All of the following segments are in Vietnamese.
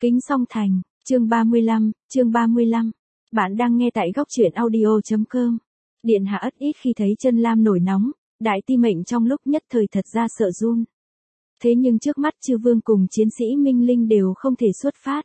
Kính song thành, chương 35. Bạn đang nghe tại góc truyện audio.com. Điện hạ ít khi thấy chân lam nổi nóng, đại ti mệnh trong lúc nhất thời thật ra sợ run. Thế nhưng trước mắt chư vương cùng chiến sĩ Minh Linh đều không thể xuất phát.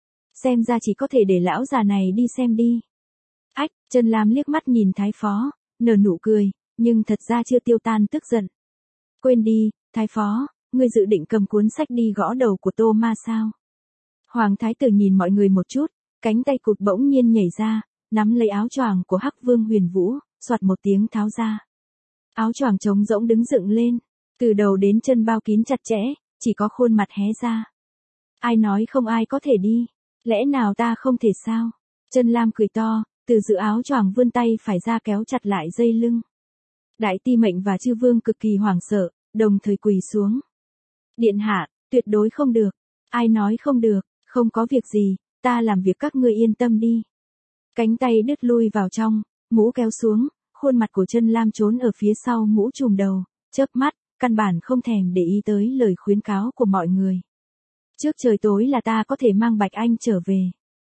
Xem ra chỉ có thể để lão già này đi xem đi. Ách, chân lam liếc mắt nhìn thái phó, nở nụ cười, nhưng thật ra chưa tiêu tan tức giận. Quên đi, thái phó, ngươi dự định cầm cuốn sách đi gõ đầu của Tô Ma sao? Hoàng thái tử nhìn mọi người một chút, cánh tay cụt bỗng nhiên nhảy ra, nắm lấy áo choàng của Hắc Vương Huyền Vũ, soạt một tiếng tháo ra. Áo choàng trống rỗng đứng dựng lên, từ đầu đến chân bao kín chặt chẽ, chỉ có khuôn mặt hé ra. Ai nói không ai có thể đi, lẽ nào ta không thể sao? Chân lam cười to, từ giữa áo choàng vươn tay phải ra kéo chặt lại dây lưng. Đại ti mệnh và chư vương cực kỳ hoảng sợ, đồng thời quỳ xuống. Điện hạ, tuyệt đối không được. Ai nói không được, không có việc gì, ta làm việc các ngươi yên tâm đi. Cánh tay đứt lui vào trong, mũ kéo xuống, khuôn mặt của chân lam trốn ở phía sau mũ trùm đầu, chớp mắt, căn bản không thèm để ý tới lời khuyến cáo của mọi người. Trước trời tối là ta có thể mang Bạch Anh trở về.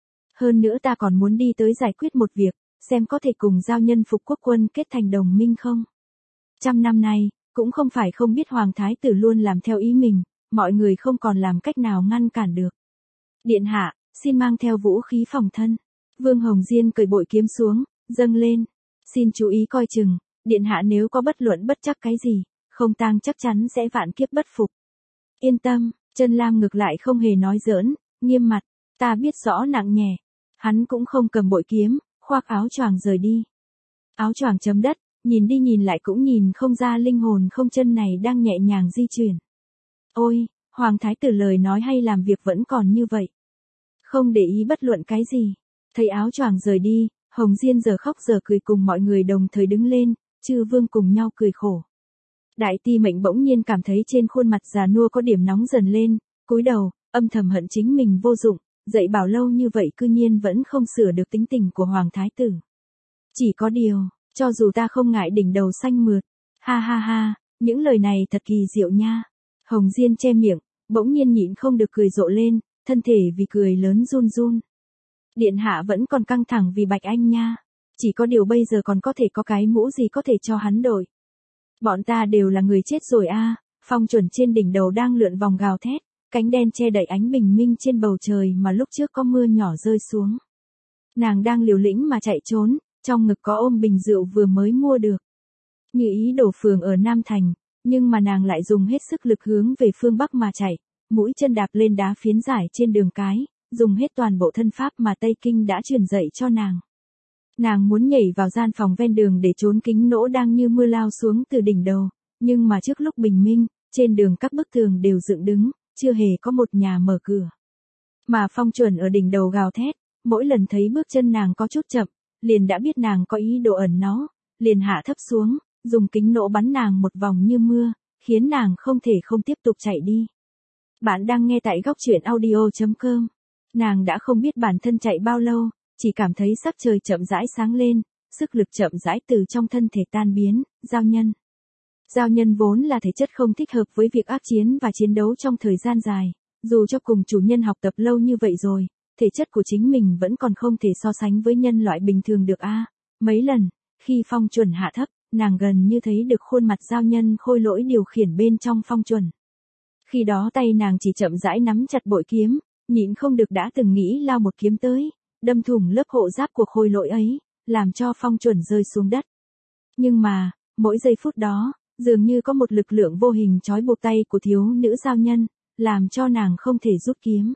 Hơn nữa ta còn muốn đi tới giải quyết một việc, xem có thể cùng giao nhân phục quốc quân kết thành đồng minh không. 100 năm nay, cũng không phải không biết Hoàng Thái tử luôn làm theo ý mình, mọi người không còn làm cách nào ngăn cản được. Điện hạ, xin mang theo vũ khí phòng thân. Vương Hồng Diên cởi bội kiếm xuống, dâng lên. Xin chú ý coi chừng, điện hạ nếu có bất luận bất chắc cái gì, không tang chắc chắn sẽ vạn kiếp bất phục. Yên tâm, chân lam ngược lại không hề nói giỡn, nghiêm mặt, ta biết rõ nặng nhẹ. Hắn cũng không cầm bội kiếm, khoác áo choàng rời đi. Áo choàng chấm đất, nhìn đi nhìn lại cũng nhìn không ra linh hồn không chân này đang nhẹ nhàng di chuyển. Ôi, Hoàng Thái tử lời nói hay làm việc vẫn còn như vậy. Không để ý bất luận cái gì. Thấy áo choàng rời đi, Hồng Diên giờ khóc giờ cười cùng mọi người đồng thời đứng lên, chư vương cùng nhau cười khổ. Đại ti mệnh bỗng nhiên cảm thấy trên khuôn mặt già nua có điểm nóng dần lên, cúi đầu, âm thầm hận chính mình vô dụng, dạy bảo lâu như vậy cư nhiên vẫn không sửa được tính tình của Hoàng Thái tử. Chỉ có điều, cho dù ta không ngại đỉnh đầu xanh mượt, ha ha ha, những lời này thật kỳ diệu nha. Hồng Diên che miệng, bỗng nhiên nhịn không được cười rộ lên, thân thể vì cười lớn run run. Điện hạ vẫn còn căng thẳng vì Bạch Anh nha, chỉ có điều bây giờ còn có thể có cái mũ gì có thể cho hắn đổi. Bọn ta đều là người chết rồi a. Phong Chuẩn trên đỉnh đầu đang lượn vòng gào thét, cánh đen che đậy ánh bình minh trên bầu trời mà lúc trước có mưa nhỏ rơi xuống. Nàng đang liều lĩnh mà chạy trốn, trong ngực có ôm bình rượu vừa mới mua được. Như ý đổ phường ở Nam Thành, nhưng mà nàng lại dùng hết sức lực hướng về phương Bắc mà chạy, mũi chân đạp lên đá phiến giải trên đường cái, dùng hết toàn bộ thân pháp mà Tây Kinh đã truyền dạy cho nàng. Nàng muốn nhảy vào gian phòng ven đường để trốn kính nỗ đang như mưa lao xuống từ đỉnh đầu, nhưng mà trước lúc bình minh, trên đường các bức tường đều dựng đứng, chưa hề có một nhà mở cửa. Mà Phong Chuẩn ở đỉnh đầu gào thét, mỗi lần thấy bước chân nàng có chút chậm, liền đã biết nàng có ý đồ ẩn náu, liền hạ thấp xuống, dùng kính nỗ bắn nàng một vòng như mưa, khiến nàng không thể không tiếp tục chạy đi. Bạn đang nghe tại góc truyện audio.com. Nàng đã không biết bản thân chạy bao lâu, chỉ cảm thấy sắc trời chậm rãi sáng lên, sức lực chậm rãi từ trong thân thể tan biến, giao nhân. Giao nhân vốn là thể chất không thích hợp với việc ác chiến và chiến đấu trong thời gian dài, dù cho cùng chủ nhân học tập lâu như vậy rồi, thể chất của chính mình vẫn còn không thể so sánh với nhân loại bình thường được a. Mấy lần, khi Phong Chuẩn hạ thấp, nàng gần như thấy được khuôn mặt giao nhân khôi lỗi điều khiển bên trong Phong Chuẩn. Khi đó tay nàng chỉ chậm rãi nắm chặt bội kiếm, nhịn không được đã từng nghĩ lao một kiếm tới, đâm thủng lớp hộ giáp của khôi lỗi ấy, làm cho Phong Chuẩn rơi xuống đất. Nhưng mà, mỗi giây phút đó, dường như có một lực lượng vô hình trói buộc tay của thiếu nữ giao nhân, làm cho nàng không thể rút kiếm.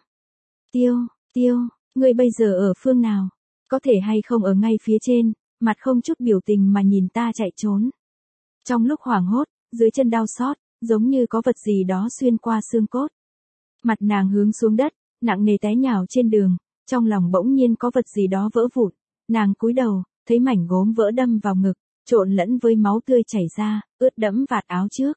Tiêu, ngươi bây giờ ở phương nào? Có thể hay không ở ngay phía trên, mặt không chút biểu tình mà nhìn ta chạy trốn. Trong lúc hoảng hốt, dưới chân đau xót, giống như có vật gì đó xuyên qua xương cốt. Mặt nàng hướng xuống đất, nặng nề té nhào trên đường, trong lòng bỗng nhiên có vật gì đó vỡ vụn. Nàng cúi đầu, thấy mảnh gốm vỡ đâm vào ngực, trộn lẫn với máu tươi chảy ra, ướt đẫm vạt áo trước.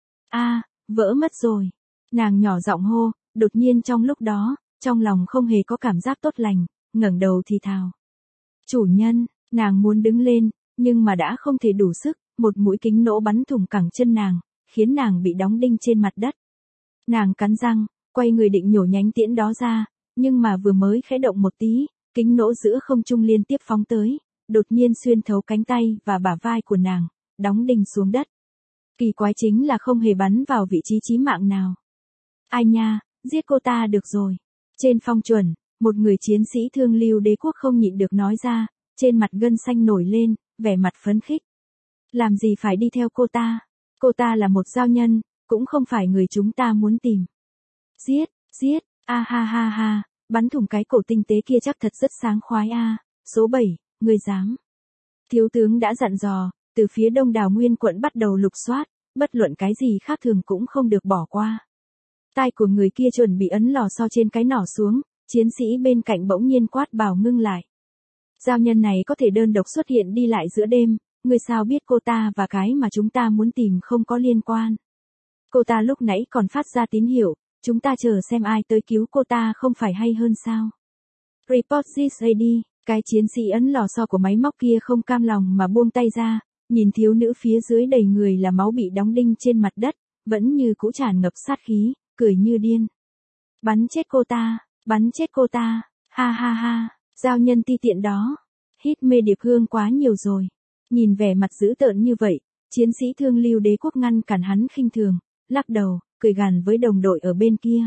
Vỡ mất rồi. Nàng nhỏ giọng hô, đột nhiên trong lúc đó, trong lòng không hề có cảm giác tốt lành, ngẩng đầu thì thào. Chủ nhân, nàng muốn đứng lên, nhưng mà đã không thể đủ sức, một mũi kính nỗ bắn thủng cẳng chân nàng, khiến nàng bị đóng đinh trên mặt đất. Nàng cắn răng, quay người định nhổ nhánh tiễn đó ra, Nhưng mà vừa mới khẽ động một tí, kính nổ giữa không trung liên tiếp phóng tới, đột nhiên xuyên thấu cánh tay và bả vai của nàng, đóng đinh xuống đất. Kỳ quái chính là không hề bắn vào vị trí chí mạng nào. Ai nha, giết cô ta được rồi. Trên phong chuẩn, một người chiến sĩ thương Lưu Đế quốc không nhịn được nói ra, trên mặt gân xanh nổi lên, vẻ mặt phấn khích. Làm gì phải đi theo cô ta? Cô ta là một giao nhân, cũng không phải người chúng ta muốn tìm. Giết, giết, a ha ha ha, bắn thủng cái cổ tinh tế kia chắc thật rất sáng khoái a. Số 7, người dám. Thiếu tướng đã dặn dò, từ phía đông đảo nguyên quận bắt đầu lục soát, bất luận cái gì khác thường cũng không được bỏ qua. Tai của người kia chuẩn bị ấn lò xo trên cái nỏ xuống, chiến sĩ bên cạnh bỗng nhiên quát bảo ngưng lại. Giao nhân này có thể đơn độc xuất hiện đi lại giữa đêm, người sao biết cô ta và cái mà chúng ta muốn tìm không có liên quan. Cô ta lúc nãy còn phát ra tín hiệu, chúng ta chờ xem ai tới cứu cô ta không phải hay hơn sao. Report this AD, cái chiến sĩ ấn lò xo của máy móc kia không cam lòng mà buông tay ra, nhìn thiếu nữ phía dưới đầy người là máu bị đóng đinh trên mặt đất, vẫn như cũ tràn ngập sát khí, cười như điên. Bắn chết cô ta, bắn chết cô ta, ha ha ha, giao nhân ti tiện đó. Hít mê điệp hương quá nhiều rồi. Nhìn vẻ mặt dữ tợn như vậy, chiến sĩ thương Lưu Đế quốc ngăn cản hắn khinh thường, lắc đầu, cười gằn với đồng đội ở bên kia.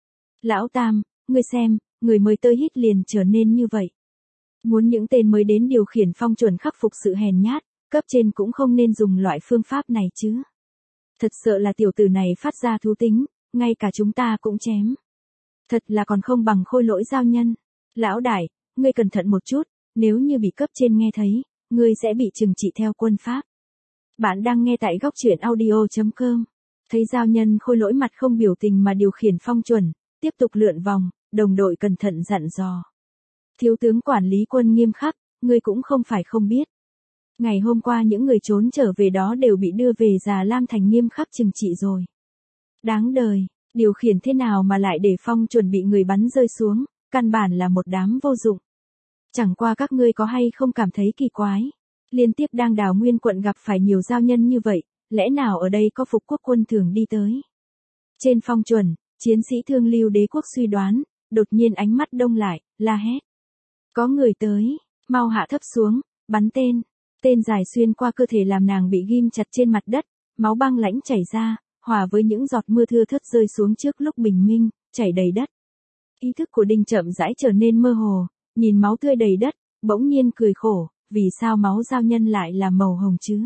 Lão Tam, ngươi xem, người mới tới hít liền trở nên như vậy. Muốn những tên mới đến điều khiển phong chuẩn khắc phục sự hèn nhát, cấp trên cũng không nên dùng loại phương pháp này chứ. Thật sợ là tiểu tử này phát ra thú tính, ngay cả chúng ta cũng chém. Thật là còn không bằng khôi lỗi giao nhân. Lão đại, ngươi cẩn thận một chút, nếu như bị cấp trên nghe thấy, ngươi sẽ bị trừng trị theo quân pháp. Bạn đang nghe tại góc truyện audio.com. Thấy giao nhân khôi lỗi mặt không biểu tình mà điều khiển phong chuẩn, tiếp tục lượn vòng, đồng đội cẩn thận dặn dò. Thiếu tướng quản lý quân nghiêm khắc, ngươi cũng không phải không biết. Ngày hôm qua những người trốn trở về đó đều bị đưa về Già Lam Thành nghiêm khắc trừng trị rồi. Đáng đời, điều khiển thế nào mà lại để phong chuẩn bị người bắn rơi xuống, căn bản là một đám vô dụng. Chẳng qua các ngươi có hay không cảm thấy kỳ quái. Liên tiếp đang đào nguyên quận gặp phải nhiều giao nhân như vậy, lẽ nào ở đây có phục quốc quân thường đi tới. Trên phong chuẩn, chiến sĩ thương Lưu Đế quốc suy đoán, đột nhiên ánh mắt đông lại, la hét. Có người tới, mau hạ thấp xuống, bắn tên. Tên dài xuyên qua cơ thể làm nàng bị ghim chặt trên mặt đất, máu băng lãnh chảy ra, hòa với những giọt mưa thưa thớt rơi xuống trước lúc bình minh, chảy đầy đất. Ý thức của Đinh chậm rãi trở nên mơ hồ, nhìn máu tươi đầy đất, bỗng nhiên cười khổ, vì sao máu giao nhân lại là màu hồng chứ?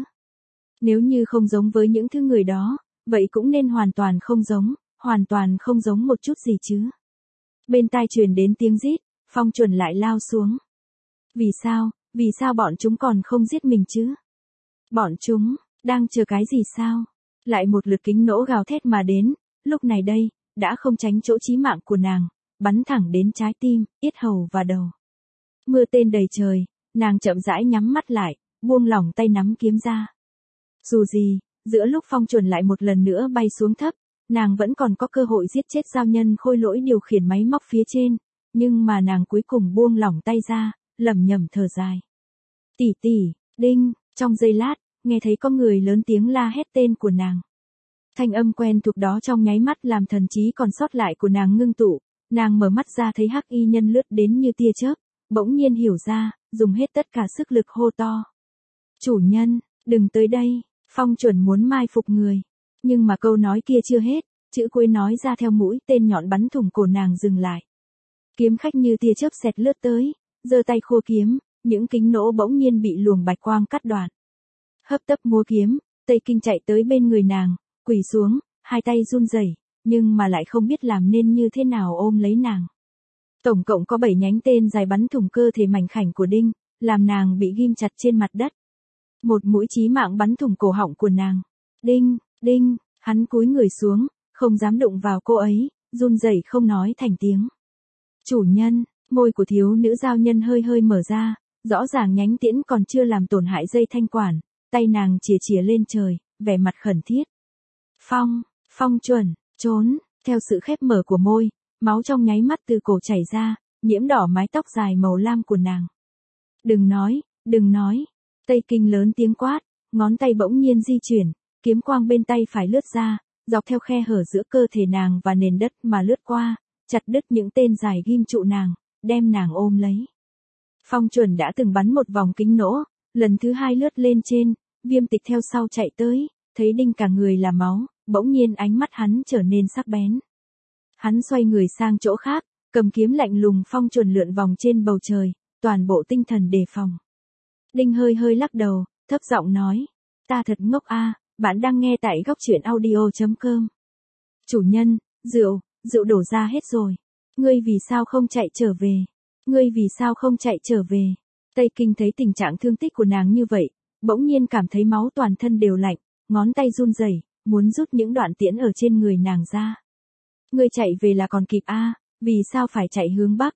Nếu như không giống với những thứ người đó, vậy cũng nên hoàn toàn không giống một chút gì chứ. Bên tai truyền đến tiếng rít, phong chuẩn lại lao xuống. Vì sao bọn chúng còn không giết mình chứ? Bọn chúng, đang chờ cái gì sao? Lại một lượt kính nổ gào thét mà đến, lúc này đây, đã không tránh chỗ chí mạng của nàng, bắn thẳng đến trái tim, yết hầu và đầu. Mưa tên đầy trời, nàng chậm rãi nhắm mắt lại, buông lỏng tay nắm kiếm ra. Dù gì, giữa lúc phong chuẩn lại một lần nữa bay xuống thấp, nàng vẫn còn có cơ hội giết chết giao nhân khôi lỗi điều khiển máy móc phía trên, nhưng mà nàng cuối cùng buông lỏng tay ra, lẩm nhẩm thở dài. Tỷ tỷ, Đinh, trong giây lát, nghe thấy có người lớn tiếng la hét tên của nàng. Thanh âm quen thuộc đó trong nháy mắt làm thần trí còn sót lại của nàng ngưng tụ, nàng mở mắt ra thấy hắc y nhân lướt đến như tia chớp, bỗng nhiên hiểu ra, dùng hết tất cả sức lực hô to. Chủ nhân, đừng tới đây, phong chuẩn muốn mai phục người. Nhưng mà câu nói kia chưa hết, chữ cuối nói ra theo mũi tên nhọn bắn thủng cổ nàng dừng lại. Kiếm khách như tia chớp xẹt lướt tới, giơ tay khua kiếm, những kính nổ bỗng nhiên bị luồng bạch quang cắt đoạn. Hấp tấp múa kiếm, Tây Kinh chạy tới bên người nàng, quỳ xuống, hai tay run rẩy, nhưng mà lại không biết làm nên như thế nào ôm lấy nàng. Tổng cộng có 7 nhánh tên dài bắn thủng cơ thể mảnh khảnh của Đinh, làm nàng bị ghim chặt trên mặt đất. Một mũi chí mạng bắn thủng cổ họng của nàng. Đinh, Đinh, hắn cúi người xuống, không dám đụng vào cô ấy, run rẩy không nói thành tiếng. Chủ nhân, môi của thiếu nữ giao nhân hơi hơi mở ra, rõ ràng nhánh tiễn còn chưa làm tổn hại dây thanh quản, tay nàng chìa chìa lên trời, vẻ mặt khẩn thiết. Phong chuẩn, trốn, theo sự khép mở của môi, máu trong nháy mắt từ cổ chảy ra, nhiễm đỏ mái tóc dài màu lam của nàng. Đừng nói, Tây Kinh lớn tiếng quát, ngón tay bỗng nhiên di chuyển, kiếm quang bên tay phải lướt ra, dọc theo khe hở giữa cơ thể nàng và nền đất mà lướt qua, chặt đứt những tên dài ghim trụ nàng, đem nàng ôm lấy. Phong Chuẩn đã từng bắn một vòng kính nổ, lần thứ hai lướt lên trên, Viêm Tịch theo sau chạy tới, thấy Đinh cả người là máu, bỗng nhiên ánh mắt hắn trở nên sắc bén. Hắn xoay người sang chỗ khác, cầm kiếm lạnh lùng. Phong Chuẩn lượn vòng trên bầu trời, toàn bộ tinh thần đề phòng. Đinh hơi hơi lắc đầu, thấp giọng nói, ta thật ngốc a, bạn đang nghe tại góc truyện audio.com. Chủ nhân, rượu đổ ra hết rồi. Ngươi vì sao không chạy trở về? Ngươi vì sao không chạy trở về? Tây Kinh thấy tình trạng thương tích của nàng như vậy, bỗng nhiên cảm thấy máu toàn thân đều lạnh, ngón tay run rẩy, muốn rút những đoạn tiễn ở trên người nàng ra. Ngươi chạy về là còn kịp a, vì sao phải chạy hướng bắc?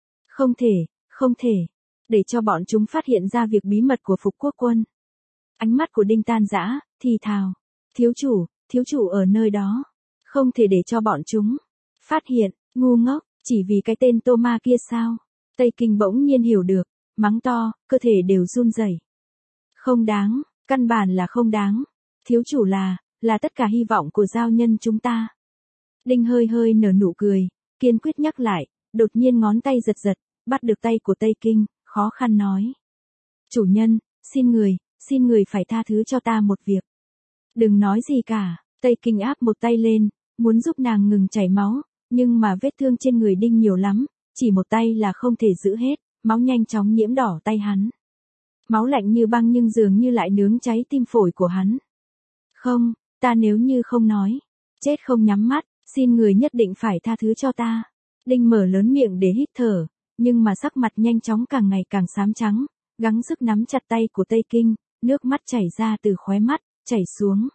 Không thể, để cho bọn chúng phát hiện ra việc bí mật của Phục Quốc quân. Ánh mắt của Đinh tan rã, thì thào, thiếu chủ ở nơi đó, không thể để cho bọn chúng phát hiện, ngu ngốc, chỉ vì cái tên Tô Ma kia sao? Tây Kinh bỗng nhiên hiểu được, mắng to, cơ thể đều run rẩy. Không đáng, căn bản là không đáng. Thiếu chủ là tất cả hy vọng của giao nhân chúng ta. Đinh hơi hơi nở nụ cười, kiên quyết nhắc lại, đột nhiên ngón tay giật, bắt được tay của Tây Kinh, khó khăn nói. Chủ nhân, xin người phải tha thứ cho ta một việc. Đừng nói gì cả. Tây Kinh áp một tay lên, muốn giúp nàng ngừng chảy máu, nhưng mà vết thương trên người Đinh nhiều lắm, chỉ một tay là không thể giữ hết, máu nhanh chóng nhiễm đỏ tay hắn. Máu lạnh như băng nhưng dường như lại nướng cháy tim phổi của hắn. Không, ta nếu như không nói, chết không nhắm mắt, xin người nhất định phải tha thứ cho ta. Đinh mở lớn miệng để hít thở, nhưng mà sắc mặt nhanh chóng càng ngày càng xám trắng, gắng sức nắm chặt tay của Tây Kinh, nước mắt chảy ra từ khóe mắt, chảy xuống.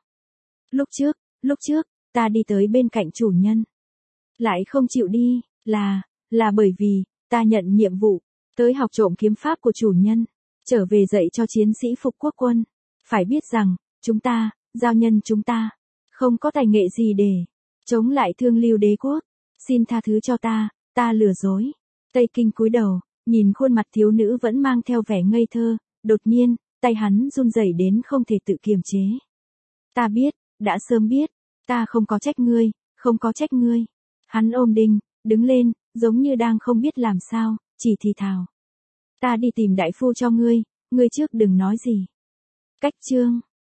Lúc trước, ta đi tới bên cạnh chủ nhân. Lại không chịu đi, là bởi vì, ta nhận nhiệm vụ, tới học trộm kiếm pháp của chủ nhân, trở về dạy cho chiến sĩ Phục Quốc quân. Phải biết rằng, chúng ta, giao nhân chúng ta, không có tài nghệ gì để chống lại Thương Lưu đế quốc. Xin tha thứ cho ta lừa dối. Tây Kinh cúi đầu, nhìn khuôn mặt thiếu nữ vẫn mang theo vẻ ngây thơ, đột nhiên, tay hắn run rẩy đến không thể tự kiềm chế. Ta biết, đã sớm biết, ta không có trách ngươi. Hắn ôm Đinh, đứng lên, giống như đang không biết làm sao, chỉ thì thào. Ta đi tìm đại phu cho ngươi trước đừng nói gì. Cách chương